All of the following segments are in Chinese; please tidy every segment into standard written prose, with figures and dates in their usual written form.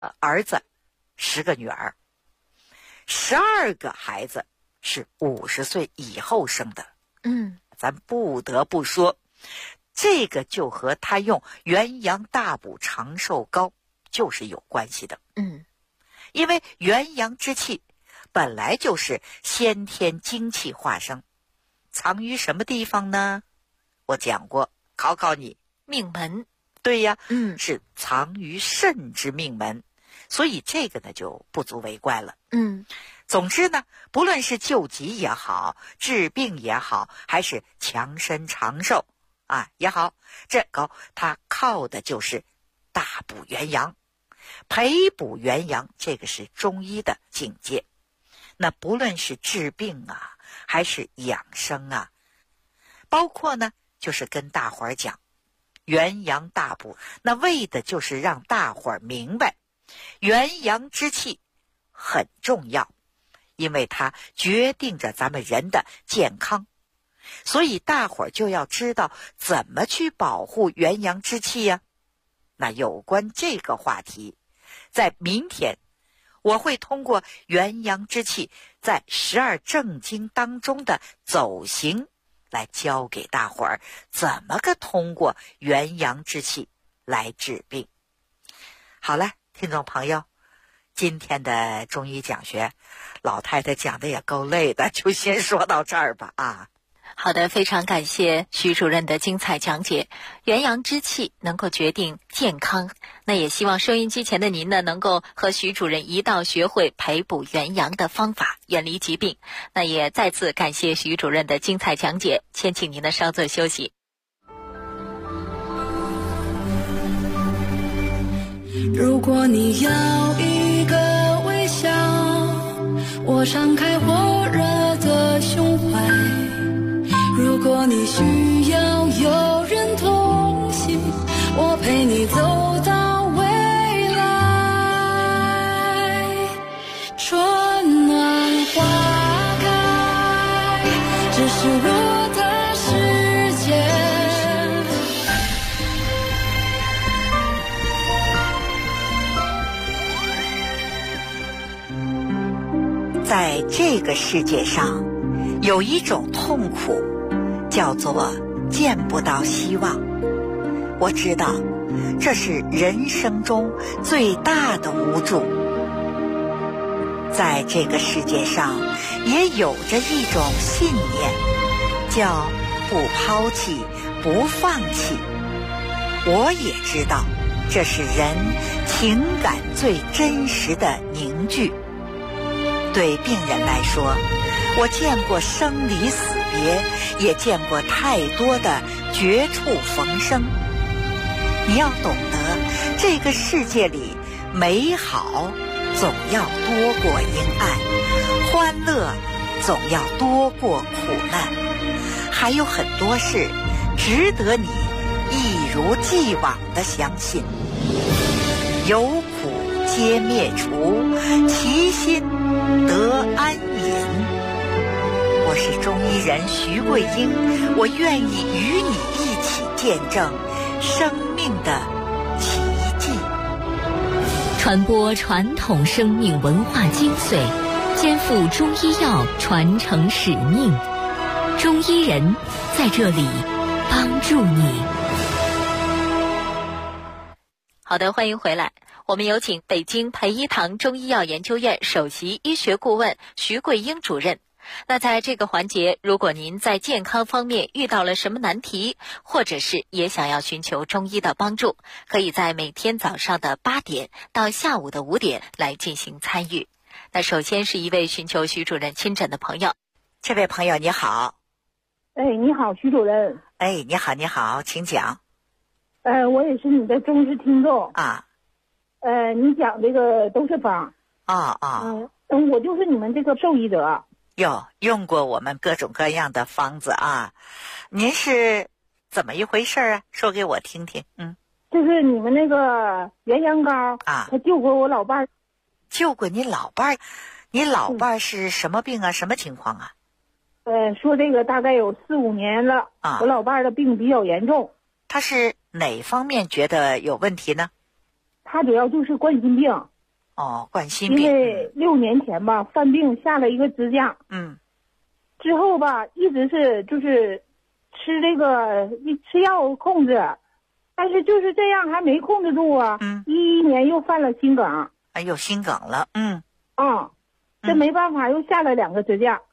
儿子10个女儿，12个孩子是50岁以后生的。咱不得不说，这个就和他用元阳大补长寿膏就是有关系的。因为元阳之气本来就是先天精气化生，藏于什么地方呢？我讲过，考考你， 命门。 对呀，是藏于肾之命门，所以这个呢就不足为怪了。总之呢，不论是救急也好，治病也好，还是强身长寿也好，这个它靠的就是大补元阳，培补元阳，这个是中医的境界。那不论是治病还是养生包括呢就是跟大伙儿讲元阳大补，那为的就是让大伙儿明白元阳之气很重要，因为它决定着咱们人的健康，所以大伙儿就要知道怎么去保护元阳之气呀。那有关这个话题，在明天我会通过元阳之气在12正经当中的走形来教给大伙儿怎么个通过元阳之气来治病。好了，听众朋友，今天的中医讲学，老太太讲的也够累的，就先说到这儿吧好的，非常感谢徐主任的精彩讲解。元阳之气能够决定健康，那也希望收音机前的您呢，能够和徐主任一道学会培补元阳的方法，远离疾病。那也再次感谢徐主任的精彩讲解，先请您呢稍作休息。 如果你要一个微笑，我敞开火热的胸怀，如果你需要有人同行，我陪你走到未来。春暖花开，这是我的世界。 在这个世界上，有一种痛苦叫做见不到希望。我知道这是人生中最大的无助。在这个世界上也有着一种信念，叫不抛弃不放弃。我也知道这是人情感最真实的凝聚。对病人来说，我见过生离死别，也见过太多的绝处逢生。你要懂得，这个世界里美好总要多过阴暗，欢乐总要多过苦难，还有很多事值得你一如既往地相信。有苦皆灭除，其心得安隐。我是中医人徐桂英，我愿意与你一起见证生命的奇迹， 传播传统生命文化精髓，肩负中医药传承使命。中医人在这里帮助你。 好的，欢迎回来。我们有请北京培一堂中医药研究院首席医学顾问徐桂英主任。那在这个环节，如果您在健康方面遇到了什么难题，或者是也想要寻求中医的帮助，可以在每天早上的8点到下午的5点来进行参与。那首先是一位寻求徐主任亲诊的朋友。 这位朋友你好。 你好，徐主任。 你好，你好，请讲。 我也是你的忠实听众啊。 你讲这个都是方我就是你们这个受益者。 用过我们各种各样的方子啊。您是怎么一回事啊？说给我听听。 就是你们那个元阳膏啊， 他救过我老伴儿。 救过你老伴儿？你老伴儿是什么病啊？什么情况啊？ 说这个大概有4、5年了啊。我老伴儿的病比较严重。 他是哪方面觉得有问题呢？ 他主要就是冠心病。 哦，冠心病。 因为6年前吧犯病下了一个支架。之后吧一直是就是吃药控制，但是就是这样还没控制住啊。11年又犯了心梗。 哎呦，心梗了。 这没办法又下了2个支架。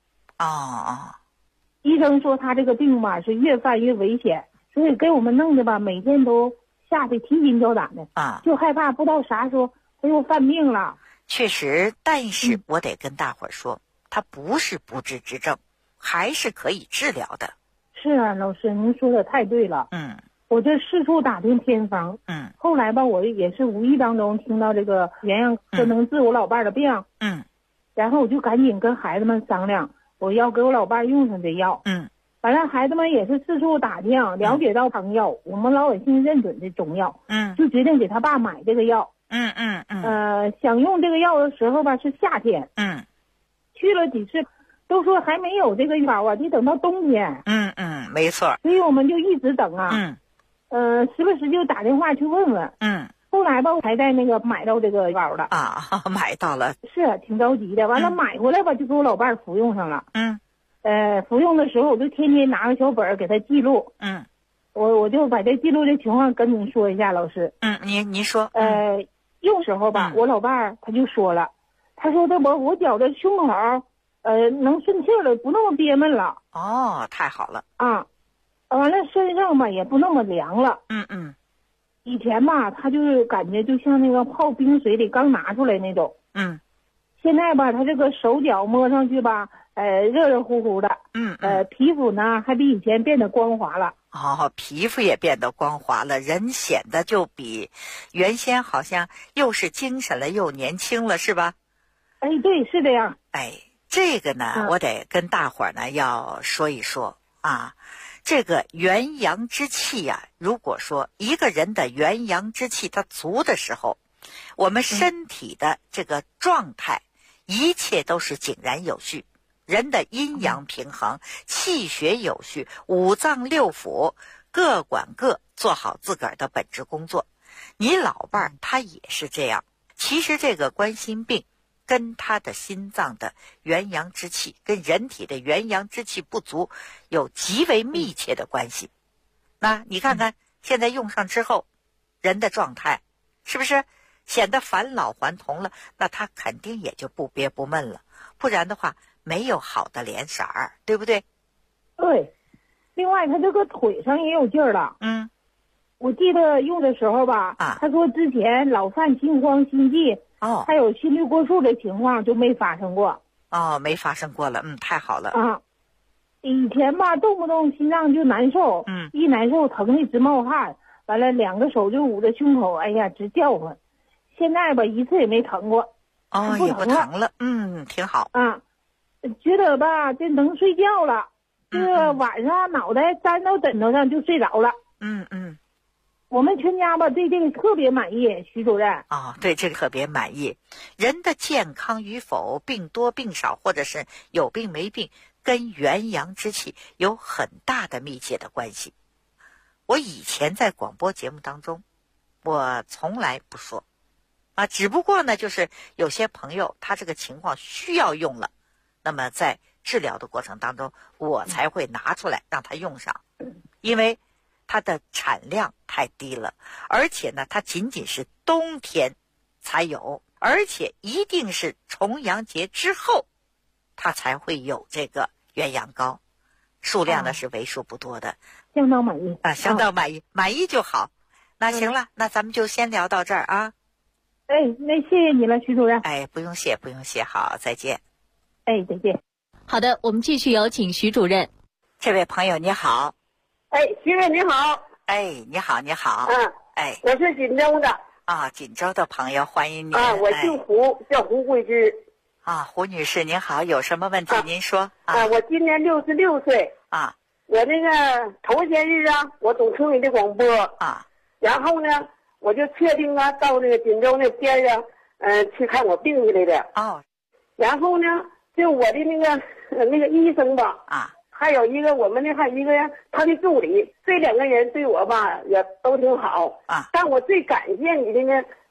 医生说他这个病吧是越犯越危险，所以给我们弄的吧每天都吓得提心吊胆的就害怕不知道啥时候他又犯病了。 确实，但是我得跟大伙儿说，他不是不治之症，还是可以治疗的。 是啊，老师您说的太对了。我这四处打听偏方。后来吧我也是无意当中听到这个元阳说能治我老伴的病。然后我就赶紧跟孩子们商量，我要给我老伴用上这药。反正孩子们也是四处打听，了解到汤药，我们老百姓认准的中药。就决定给他爸买这个药。想用这个药的时候吧是夏天。去了几次都说还没有这个药啊，得等到冬天。 没错。 所以我们就一直等啊。时不时就打电话去问问。后来吧才在那个买到这个药了。 买到了。 是挺着急的，完了买回来吧就给我老伴服用上了。服用的时候我就天天拿个小本给他记录。我就把这记录的情况跟您说一下，老师。 您说。 用时候吧我老伴儿他就说了，他说的我觉着胸口能顺气了，不那么憋闷了。 太好了。 完了身上吧也不那么凉了。以前吧他就是感觉就像那个泡冰水里刚拿出来那种。现在吧他这个手脚摸上去吧热热乎乎的。皮肤呢还比以前变得光滑了。 皮肤也变得光滑了，人显得就比原先好像又是精神了又年轻了，是吧？ 对，是这样。 这个呢我得跟大伙儿呢要说一说啊。这个元阳之气啊，如果说一个人的元阳之气它足的时候，我们身体的这个状态一切都是井然有序，人的阴阳平衡，气血有序，五脏六腑各管各，做好自个儿的本职工作。你老伴儿他也是这样。其实这个冠心病跟他的心脏的元阳之气，跟人体的元阳之气不足有极为密切的关系。那你看看现在用上之后，人的状态是不是显得返老还童了？那他肯定也就不憋不闷了，不然的话没有好的脸色儿，对不对？ 对。另外他这个腿上也有劲儿了。我记得用的时候吧他说之前老犯心慌心悸还有心律过速的情况就没发生过。 没发生过了。太好了。 以前吧动不动心脏就难受。一难受疼的直冒汗，完了2个手就捂着胸口，哎呀直叫唤。现在吧一次也没疼过。 也不疼了。挺好。 觉得吧这能睡觉了。这晚上脑袋粘到枕头上就睡着了。我们全家吧对这个特别满意，徐主任。 对这个特别满意。人的健康与否，病多病少，或者是有病没病，跟元阳之气有很大的密切的关系。我以前在广播节目当中我从来不说只不过呢就是有些朋友他这个情况需要用了，那么在治疗的过程当中我才会拿出来让他用上。因为它的产量太低了，而且呢它仅仅是冬天才有，而且一定是重阳节之后它才会有这个元阳膏，数量呢是为数不多的。 相当满意。 相当满意。满意就好。那行了，那咱们就先聊到这儿啊。 那谢谢你了，徐主任。 不用谢不用谢。好，再见。 再见。 好的，我们继续有请徐主任。 这位朋友你好。 徐主任你好。 你好你好。 我是锦州的。 锦州的朋友欢迎你。 我姓胡，叫胡桂芝。 胡女士您好，有什么问题您说。 我今年66岁。我那个头些日我总听你的广播。然后呢我就确定到那个锦州那边上去看我病去来的。然后呢就我的那个医生吧还有一个我们还有一个他的助理，这2个人对我吧也都挺好。但我最感谢你的呢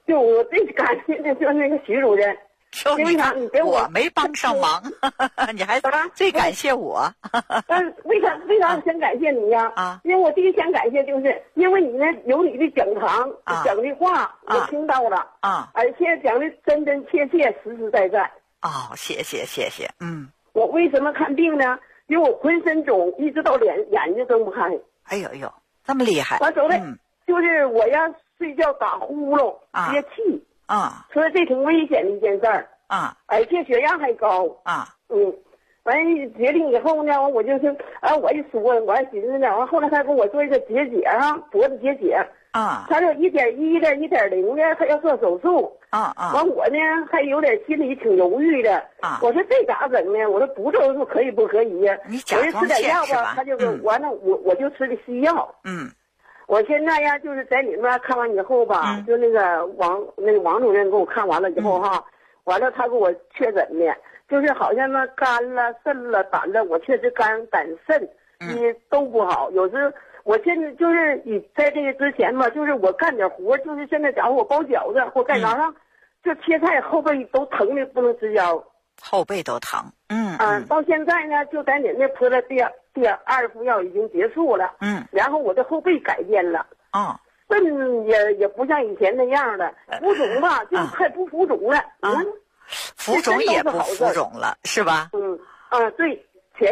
就我最感谢的就是那个徐主任。 因为啥？你给我没帮上忙，你还最感谢我。 为啥先感谢你呀？啊，因为我第一先感谢就是因为你那有你的讲堂讲的话，我听到了啊，而且讲的真真切切、实实在在。 哦，谢谢。 我为什么看病呢？因为我浑身肿，一直到眼睛睁不开。 哎呦，这么厉害！ 我走的就是我要睡觉打呼噜憋气。所以这挺危险的一件事儿而且血压还高完决定以后呢，我就是我一说，我还寻思呢，完后来他跟我做一个结节脖子结节他说1.1的1.0的，他要做手术完我呢还有点心里挺犹豫的我说这咋整呢？我说不做手术可以不可以呀？ 你甲状腺是吧？ 他就完了，我就吃的西药我现在呀，就是在你们那看完以后吧，就那个王主任给我看完了以后完了他给我确诊的，就是好像那肝了、肾了、胆了，我确实肝、胆、肾都不好。有时我现在就是在这个之前吧，就是我干点活，就是现在假如我包饺子或干啥上，就切菜后背都疼的不能直腰， 后背都疼。 到现在呢，就在你那吃了第2副药已经结束了。然后我的后背改变了。肾也不像以前那样的浮肿吧，就快不浮肿了。 浮肿也不浮肿了，是吧？ 对。前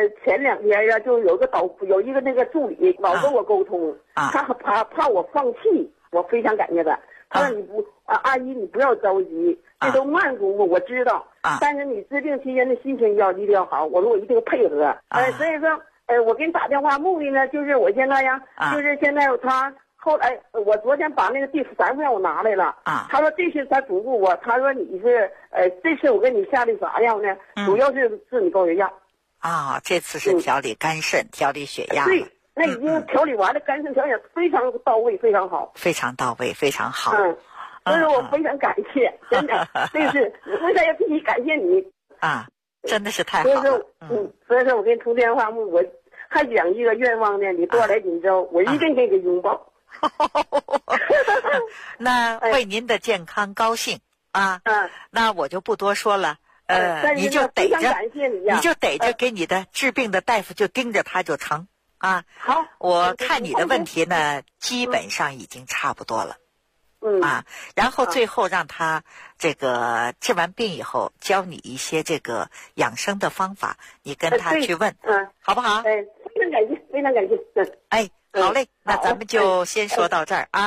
2天呀，就有一个那个助理老跟我沟通，他怕我放弃，我非常感谢他。他说阿姨你不要着急，这都慢功夫我知道，但是你治病期间的心情一定要好。我说我一定配合。所以说我给你打电话目的呢，就是我现在呀，就是现在他后来我昨天把那个第3副药我拿来了他说这次他嘱咐我，他说你是这次我给你下的啥药呢？主要是治你高血压。 这次是调理肝肾、调理血压。 对，那已经调理完了，肝肾调理非常到位，非常好。 非常到位，非常好。 所以我非常感谢，真的，这是为啥要必须感谢你真的是太好了。 所以说我给你通电话，我还讲一个愿望呢，你多来锦州，我一定给你拥抱。 那为您的健康高兴那我就不多说了。你就逮着给你的治病的大夫就盯着他就成好， 我看你的问题呢，基本上已经差不多了。然后最后让他这个治完病以后，教你一些这个养生的方法，你跟他去问，好不好？ 非常感谢，非常感谢。 好嘞，那咱们就先说到这儿好。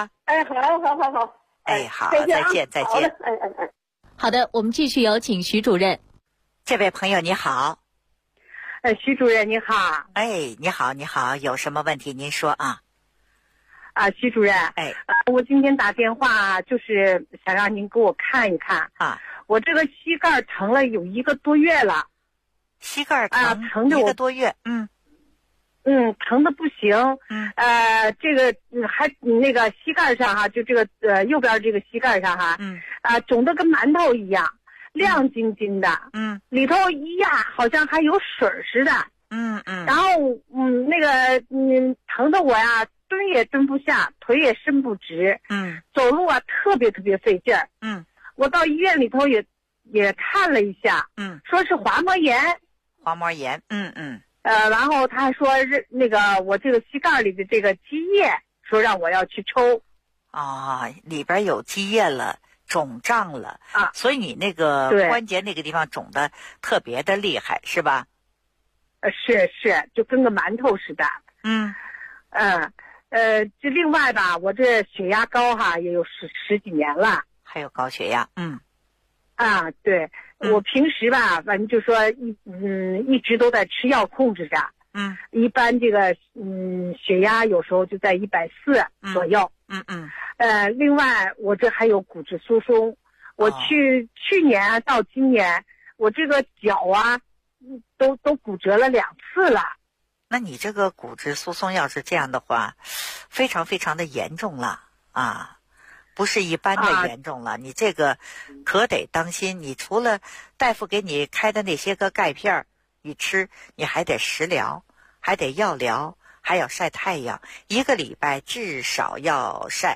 好，再见。 好的，我们继续有请徐主任。 这位朋友你好。 徐主任你好。 你好，有什么问题您说徐主任，我今天打电话就是想让您给我看一看我这个膝盖疼了有1个多月了。 膝盖疼1个多月， 疼的不行。这个还那个膝盖上就这个右边这个膝盖上肿得跟馒头一样，亮晶晶的。里头一压好像还有水似的。然后那个疼的我呀，蹲也蹲不下，腿也伸不直。走路特别费劲儿。我到医院里头也看了一下。说是滑膜炎。然后他还说那个我这个膝盖里的这个积液，说让我要去抽。 里边有积液了，肿胀了所以你那个关节那个地方肿的特别的厉害，是吧？ 是，就跟个馒头似的。这另外吧，我这血压高也有十几年了。 还有高血压。 对。我平时吧，反正就说一直都在吃药控制着。一般这个血压有时候就在140左右。另外我这还有骨质疏松。我去年到今年，我这个脚都骨折了2次了。 那你这个骨质疏松要是这样的话，非常非常的严重了不是一般的严重了。你这个可得当心，你除了大夫给你开的那些个钙片你吃，你还得食疗，还得药疗，还要晒太阳，1个礼拜至少要晒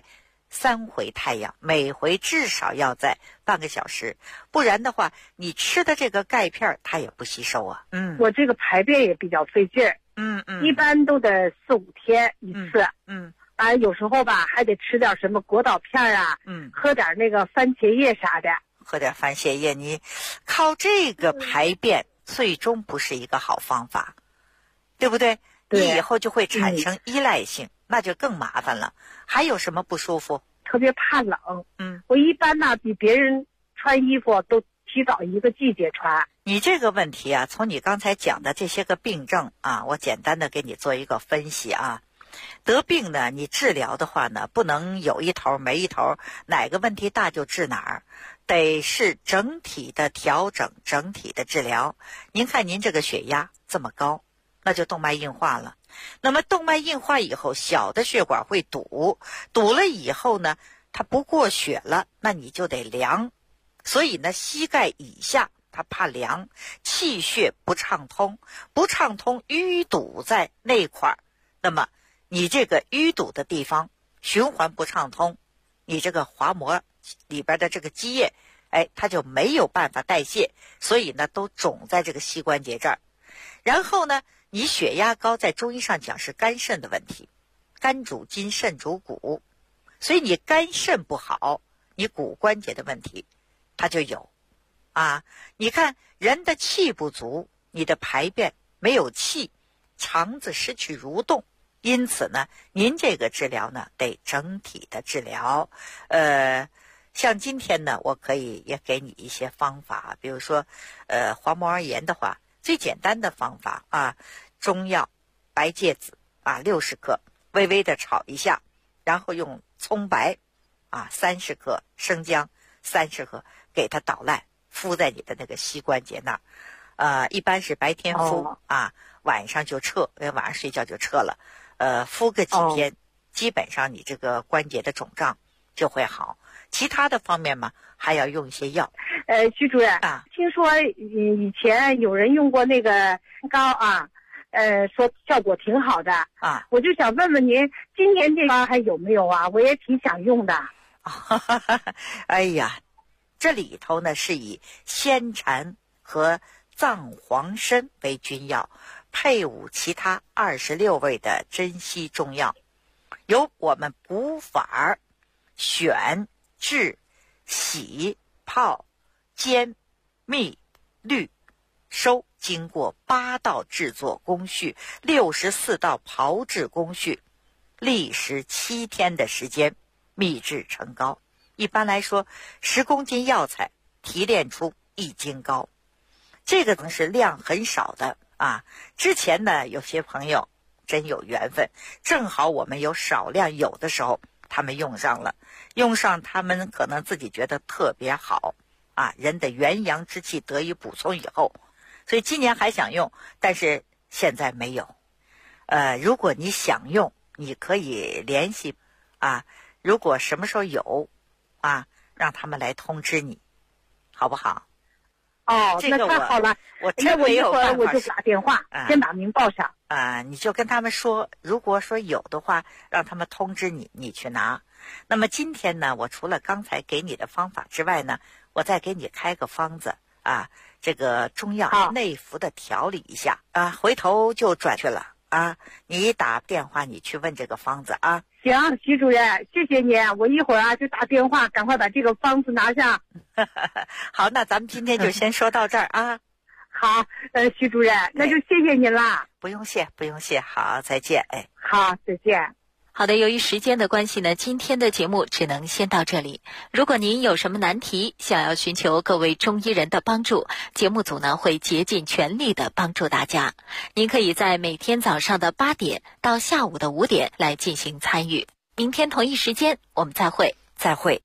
3回太阳，每回至少要在半个小时，不然的话你吃的这个钙片它也不吸收啊。 我这个排便也比较费劲儿，一般都得4、5天一次，有时候吧还得吃点什么果导片啊，喝点那个番茄叶啥的。 喝点番茄叶，你靠这个排便最终不是一个好方法，对不对？你以后就会产生依赖性，那就更麻烦了。还有什么不舒服？ 特别怕冷。我一般呢比别人穿衣服都提早1个季节穿。 你这个问题啊，从你刚才讲的这些个病症啊，我简单的给你做一个分析啊。得病呢，你治疗的话呢，不能有一头没一头，哪个问题大就治哪儿，得是整体的调整，整体的治疗。您看您这个血压这么高，那就动脉硬化了。那么动脉硬化以后，小的血管会堵了以后呢，它不过血了，那你就得凉。所以呢，膝盖以下它怕凉，气血不畅通，淤堵在那块儿，那么你这个淤堵的地方循环不畅通，你这个滑膜里边的这个积液，它就没有办法代谢，所以呢都肿在这个膝关节这儿。然后呢，你血压高，在中医上讲是肝肾的问题，肝主筋，肾主骨，所以你肝肾不好，你骨关节的问题它就有啊。你看人的气不足，你的排便没有气，肠子失去蠕动，因此呢，您这个治疗呢得整体的治疗。像今天呢，我可以也给你一些方法，比如说黄膜而言的话，最简单的方法啊，中药白芥子啊60克，微微的炒一下，然后用葱白啊30克，生姜30克，给它捣烂，敷在你的那个膝关节那儿。一般是白天敷啊，晚上就撤，因为晚上睡觉就撤了。敷个几天，基本上你这个关节的肿胀就会好。其他的方面嘛，还要用一些药。 徐主任啊，听说以前有人用过那个膏啊，说效果挺好的啊，我就想问问您，今年这膏还有没有啊？我也挺想用的。 哎呀，这里头呢是以仙蝉和藏黄参为君药，配伍其他26味的珍稀中药，由我们补法选、治、洗、泡、煎、秘、滤、收，经过8道制作工序，64道炮制工序，历时7天的时间，秘制成膏。一般来说，10公斤药材提炼出1斤膏，这个呢是量很少的啊。之前呢，有些朋友真有缘分，正好我们有少量有的时候，他们用上了，他们可能自己觉得特别好啊，人的元阳之气得以补充以后，所以今年还想用，但是现在没有。如果你想用，你可以联系啊，如果什么时候有啊，让他们来通知你，好不好？这个那太好了， 我真没有办法， 我就打电话，先把您报上。 你就跟他们说，如果说有的话，让他们通知你，你去拿。那么今天呢，我除了刚才给你的方法之外呢，我再给你开个方子啊，这个中药内服的调理一下啊，回头就转去了啊。你打电话，你去问这个方子啊。 行，徐主任，谢谢您，我一会儿就打电话，赶快把这个方子拿上。 好，那咱们今天就先说到这儿啊。 好，徐主任，那就谢谢您啦。 不用谢，不用谢。好，再见。 好，再见。 好的，由于时间的关系呢，今天的节目只能先到这里。如果您有什么难题，想要寻求各位中医人的帮助，节目组呢会竭尽全力的帮助大家。您可以在每天早上的8点到下午的5点来进行参与。明天同一时间我们再会。 再会。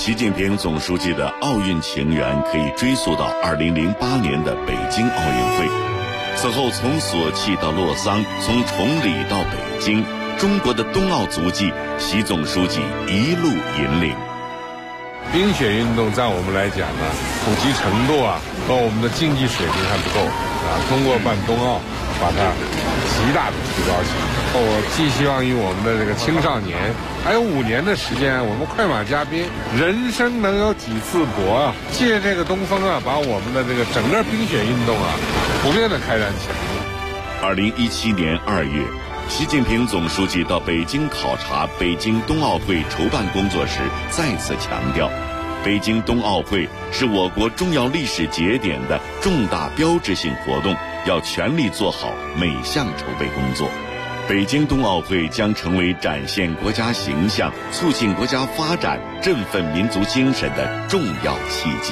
习近平总书记的奥运情缘可以追溯到2008年的北京奥运会。此后从索契到洛桑，从崇礼到北京，中国的冬奥足迹，习总书记一路引领。 冰雪运动在我们来讲呢，普及程度和我们的竞技水平还不够通过办冬奥，把它极大的提高起来。我寄希望于我们的这个青少年，还有5年的时间，我们快马加鞭，人生能有几次搏借这个东风把我们的这个整个冰雪运动普遍的开展起来。 2017年2月，习近平总书记到北京考察北京冬奥会筹办工作时，再次强调，北京冬奥会是我国重要历史节点的重大标志性活动，要全力做好每项筹备工作。北京冬奥会将成为展现国家形象、促进国家发展、振奋民族精神的重要契机。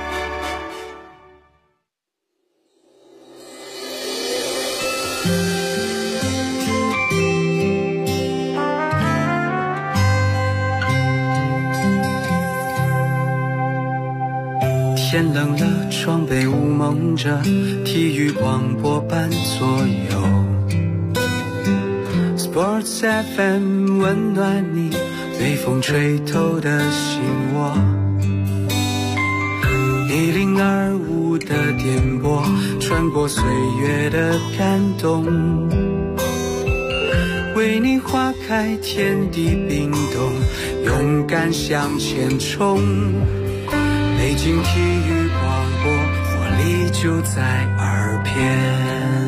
天冷了，窗被雾蒙着，体育广播伴左右。Sports FM 温暖你被风吹透的心窝，1025的电波穿过岁月的感动，为你划开天地冰冻，勇敢向前冲。北京体育广播，活力就在耳边。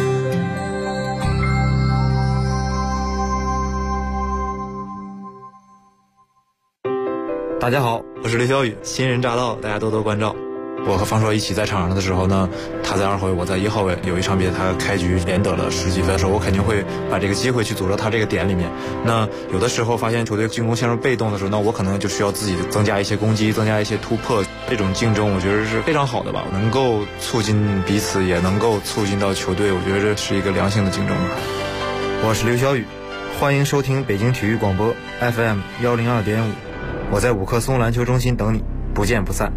大家好，我是刘小雨，新人乍到，大家多多关照。我和方硕一起在场上的时候呢，他在2号位，我在1号位。有一场比赛，他开局连得了10几分的时候，我肯定会把这个机会去组织他这个点里面。那有的时候发现球队进攻陷入被动的时候，那我可能就需要自己增加一些攻击，增加一些突破。这种竞争，我觉得是非常好的吧，能够促进彼此，也能够促进到球队。我觉得这是一个良性的竞争吧。 我是刘小雨，欢迎收听北京体育广播 FM 102.5。我在五棵松篮球中心等你，不见不散。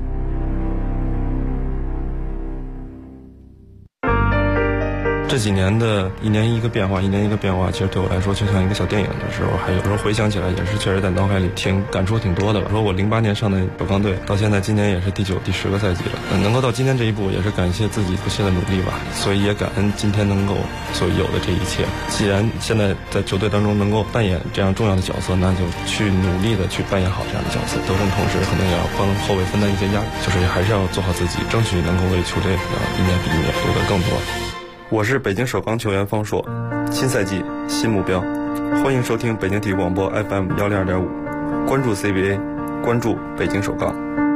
这几年的一年一个变化，其实对我来说就像一个小电影的时候，还有时候回想起来也是确实在脑海里感触挺多的吧。说我08年上的首钢队，到现在今年也是第9、第10个赛季了，能够到今天这一步，也是感谢自己不懈的努力吧。所以也感恩今天能够所有的这一切。既然现在在球队当中能够扮演这样重要的角色，那就去努力的去扮演好这样的角色。得胜同时，可能也要帮后卫分担一些压力，就是还是要做好自己，争取能够为球队一年比一年夺得更多。我是北京首钢球员方硕，新赛季新目标，欢迎收听北京体育广播 FM 102.5，关注 CBA， 关注北京首钢。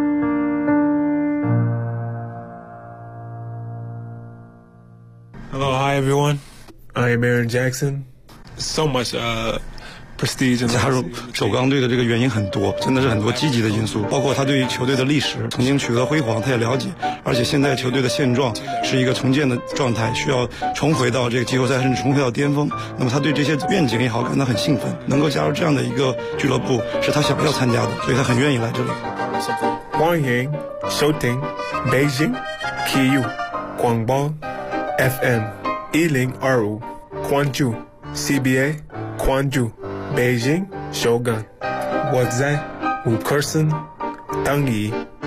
Hello, hi everyone. I am Aaron Jackson. So much prestige. 加入首钢队的这个原因很多，真的是很多积极的因素，包括他对于球队的历史曾经取得辉煌，他也了解，而且现在球队的现状是一个重建的状态，需要重回到这个季后赛，甚至重回到巅峰。那么他对这些愿景也好感到很兴奋，能够加入这样的一个俱乐部是他想要参加的，所以他很愿意来这里。 欢迎收听北京体育广播 FM 1025，关注 CBA， 关注北京首钢，我在五棵松等你。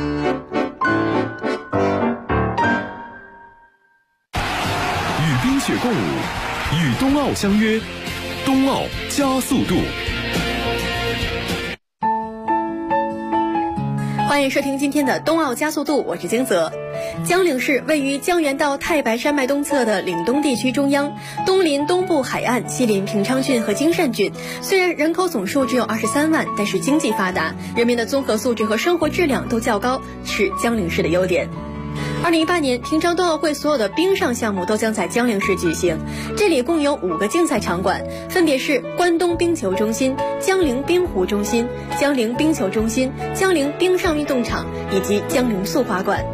与冰雪共舞，与冬奥相约，冬奥加速度。 欢迎收听今天的冬奥加速度，我是金泽。江陵市位于江原道太白山脉东侧的岭东地区中央，东临东部海岸，西临平昌郡和金山郡。虽然人口总数只有23万，但是经济发达，人民的综合素质和生活质量都较高，是江陵市的优点。2018年平昌冬奥会所有的冰上项目都将在江陵市举行，这里共有5个竞赛场馆，分别是关东冰球中心、江陵冰壶中心、江陵冰球中心、江陵冰上运动场以及江陵速滑馆。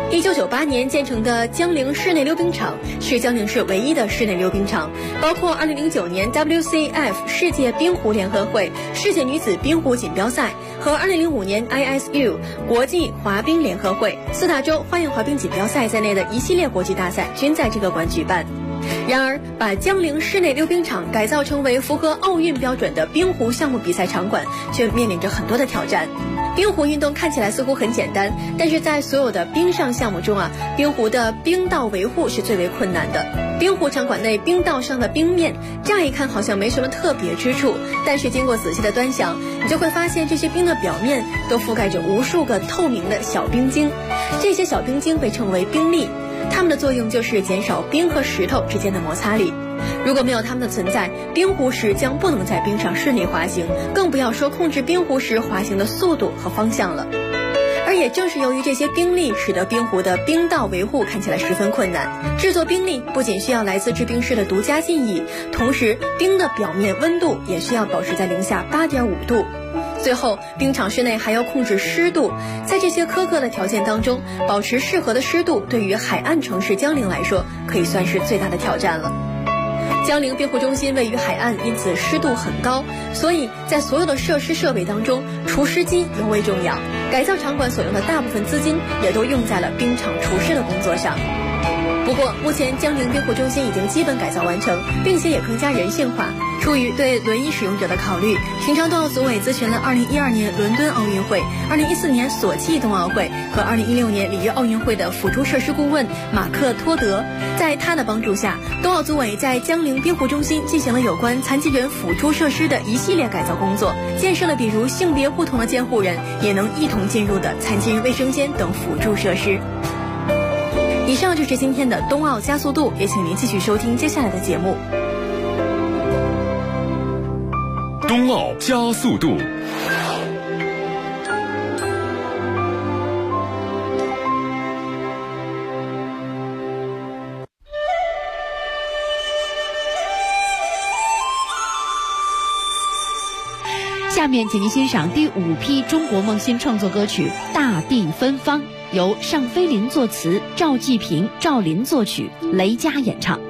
1998年建成的江陵室内溜冰场是江陵市唯一的室内溜冰场，包括2009年 WCF 世界冰壶联合会世界女子冰壶锦标赛和2005年 ISU 国际滑冰联合会4大洲花样滑冰锦标赛在内的一系列国际大赛均在这个馆举办。然而，把江陵室内溜冰场改造成为符合奥运标准的冰壶项目比赛场馆，却面临着很多的挑战。冰壶运动看起来似乎很简单，但是在所有的冰上项目中冰壶的冰道维护是最为困难的。冰壶场馆内冰道上的冰面，乍一看好像没什么特别之处，但是经过仔细的端详，你就会发现这些冰的表面都覆盖着无数个透明的小冰晶，这些小冰晶被称为冰粒。它们的作用就是减少冰和石头之间的摩擦力。如果没有它们的存在，冰壶石将不能在冰上顺利滑行，更不要说控制冰壶石滑行的速度和方向了。而也正是由于这些冰粒，使得冰壶的冰道维护看起来十分困难。制作冰粒不仅需要来自制冰师的独家技艺，同时冰的表面温度也需要保持在零下8.5度。最后，冰场室内还要控制湿度，在这些苛刻的条件当中，保持适合的湿度对于海岸城市江陵来说，可以算是最大的挑战了。江陵冰壶中心位于海岸，因此湿度很高，所以在所有的设施设备当中，除湿机尤为重要。改造场馆所用的大部分资金也都用在了冰场厨师的工作上。不过，目前江陵冰壶中心已经基本改造完成，并且也更加人性化。出于对轮椅使用者的考虑，平昌冬奥组委咨询了2012年伦敦奥运会、2014年索契冬奥会和2016年里约奥运会的辅助设施顾问马克托德。在他的帮助下，冬奥组委在江陵冰壶中心进行了有关残疾人辅助设施的一系列改造工作，建设了比如性别不同的监护人也能一同进入的残疾人卫生间等辅助设施。以上就是今天的冬奥加速度，也请您继续收听接下来的节目。 冬奥加速度。 下面请您欣赏第5批中国梦新创作歌曲《大地芬芳》，由尚飞林作词，赵季平、赵琳作曲，雷佳演唱。